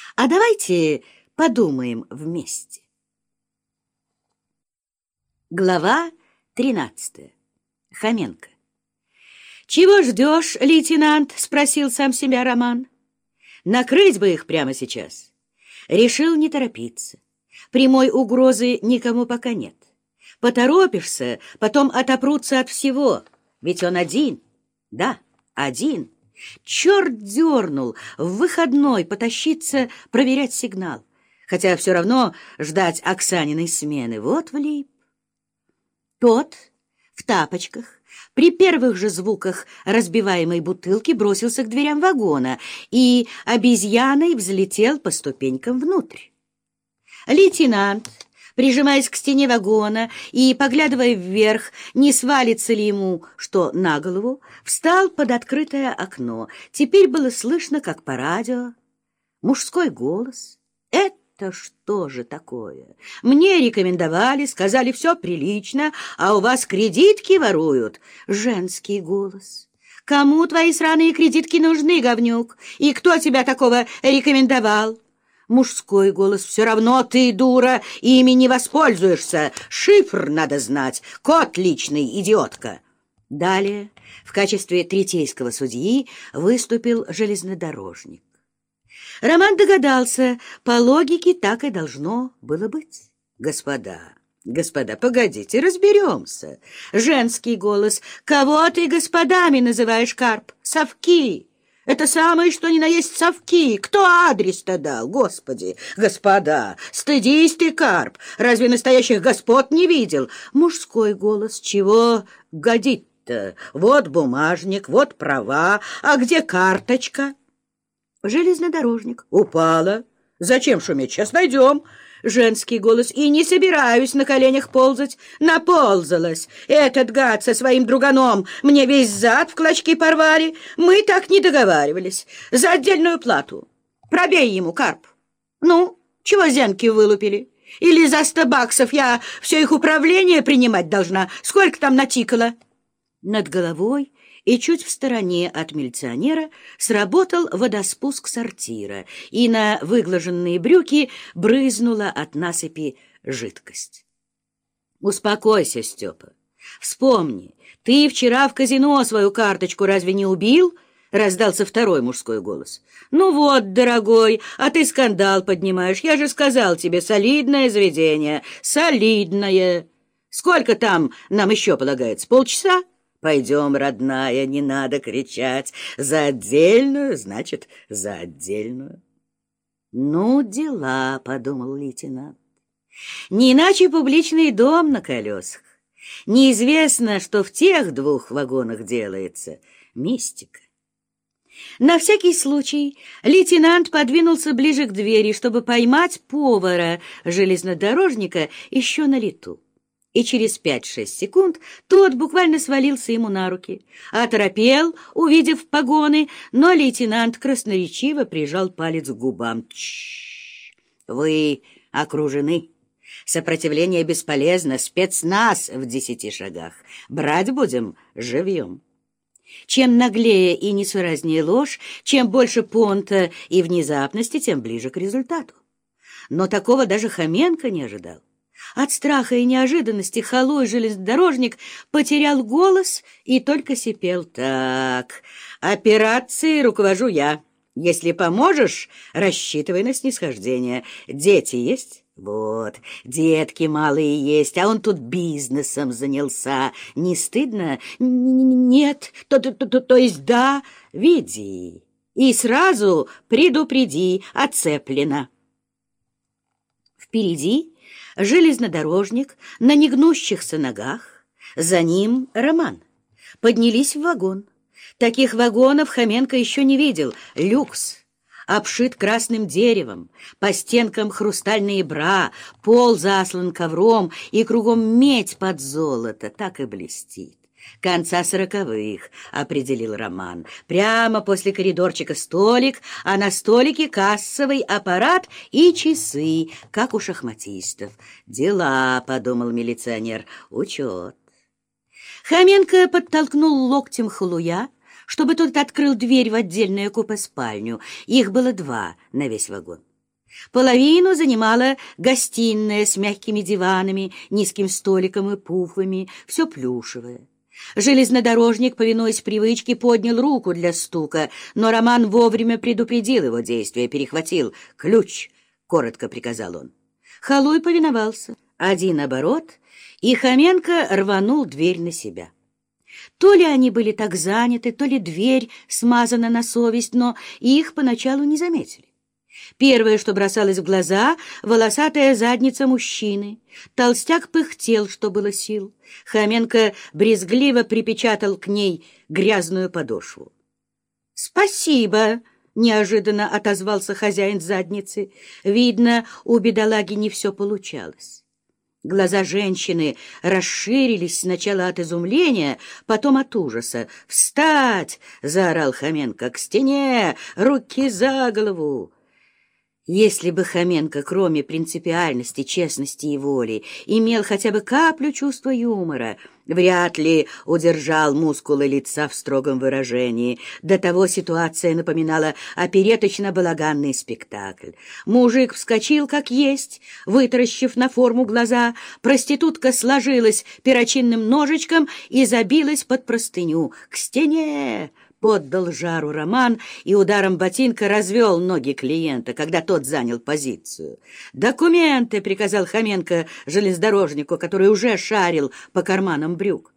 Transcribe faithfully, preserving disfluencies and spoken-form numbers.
А давайте подумаем вместе. Глава тринадцатая. Хоменко. «Чего ждешь, лейтенант?» — спросил сам себя Роман. «Накрыть бы их прямо сейчас». Решил не торопиться. Прямой угрозы никому пока нет. Поторопишься, потом отопрутся от всего. Ведь он один. Да, один. Черт дернул в выходной потащиться проверять сигнал. Хотя все равно ждать Оксаниной смены. Вот влип. Тот в тапочках при первых же звуках разбиваемой бутылки бросился к дверям вагона и обезьяной взлетел по ступенькам внутрь. Лейтенант, прижимаясь к стене вагона и поглядывая вверх, не свалится ли ему что на голову, встал под открытое окно. Теперь было слышно, как по радио, мужской голос. «Это что же такое? Мне рекомендовали, сказали, все прилично, а у вас кредитки воруют». Женский голос. «Кому твои сраные кредитки нужны, говнюк? И кто тебя такого рекомендовал?» Мужской голос. «Все равно ты, дура, ими не воспользуешься. Шифр надо знать. Код личный, идиотка». Далее в качестве третейского судьи выступил железнодорожник. Роман догадался, по логике так и должно было быть. «Господа, господа, погодите, разберемся». Женский голос. «Кого ты господами называешь, Карп? Совки. Это самое, что ни на есть совки. Кто адрес-то дал, господи? Господа, стыдись ты, Карп. Разве настоящих господ не видел?» Мужской голос. «Чего годить-то? Вот бумажник, вот права. А где карточка?» Железнодорожник. «Упала. Зачем шуметь? Сейчас найдем». Женский голос. «И не собираюсь на коленях ползать». Наползалась. Этот гад со своим друганом мне весь зад в клочки порвали. Мы так не договаривались. За отдельную плату. Пробей ему, Карп. Ну, чего зенки вылупили? Или за сто баксов я все их управление принимать должна? Сколько там натикало?» Над головой и чуть в стороне от милиционера сработал водоспуск сортира, и на выглаженные брюки брызнула от насыпи жидкость. «Успокойся, Степа. Вспомни, ты вчера в казино свою карточку разве не убил?» — раздался второй мужской голос. «Ну вот, дорогой, а ты скандал поднимаешь. Я же сказал тебе, солидное заведение, солидное. Сколько там нам еще полагается, полчаса? Пойдем, родная, не надо кричать. За отдельную, значит, за отдельную». «Ну, дела», — подумал лейтенант. «Не иначе публичный дом на колесах. Неизвестно, что в тех двух вагонах делается. Мистика». На всякий случай лейтенант подвинулся ближе к двери, чтобы поймать повара-железнодорожника еще на лету. И через пять-шесть секунд тот буквально свалился ему на руки. Оторопел, увидев погоны, но лейтенант красноречиво прижал палец к губам. «Тш! Вы окружены. Сопротивление бесполезно. Спецназ в десяти шагах. Брать будем живьем». Чем наглее и несуразнее ложь, чем больше понта и внезапности, тем ближе к результату. Но такого даже Хоменко не ожидал. От страха и неожиданности холой железнодорожник потерял голос и только сипел: «Так, операцией руковожу я. Если поможешь, рассчитывай на снисхождение. Дети есть?» «Вот, детки малые есть, а он тут бизнесом занялся. Не стыдно?» «Нет, то, то, то, то есть да. Веди и сразу предупреди, оцеплено». Впереди железнодорожник на негнущихся ногах, за ним Роман. Поднялись в вагон. Таких вагонов Хоменко еще не видел. Люкс. Обшит красным деревом, по стенкам хрустальные бра, пол заслан ковром, и кругом медь под золото, так и блестит. «Конца сороковых», — определил Роман. Прямо после коридорчика столик, а на столике кассовый аппарат и часы, как у шахматистов. «Дела», — подумал милиционер, — «учет». Хоменко подтолкнул локтем Халуя, чтобы тот открыл дверь в отдельное купе-спальню. Их было два на весь вагон. Половину занимала гостиная с мягкими диванами, низким столиком и пуфами, все плюшевое. Железнодорожник, повинуясь привычке, поднял руку для стука, но Роман вовремя предупредил его действия, перехватил. «Ключ!» — коротко приказал он. Халуй повиновался. Один оборот, и Хоменко рванул дверь на себя. То ли они были так заняты, то ли дверь смазана на совесть, но их поначалу не заметили. Первое, что бросалось в глаза — волосатая задница мужчины. Толстяк пыхтел, что было сил. Хоменко брезгливо припечатал к ней грязную подошву. «Спасибо!» — неожиданно отозвался хозяин задницы. Видно, у бедолаги не все получалось. Глаза женщины расширились сначала от изумления, потом от ужаса. «Встать!» — заорал Хоменко. «К стене! Руки за голову!» Если бы Хоменко, кроме принципиальности, честности и воли, имел хотя бы каплю чувства юмора, вряд ли удержал мускулы лица в строгом выражении. До того ситуация напоминала опереточно-балаганный спектакль. Мужик вскочил как есть, вытаращив на форму глаза, проститутка сложилась перочинным ножичком и забилась под простыню. «К стене!» Поддал жару Роман и ударом ботинка развел ноги клиента, когда тот занял позицию. «Документы!» — приказал Хоменко железнодорожнику, который уже шарил по карманам брюк.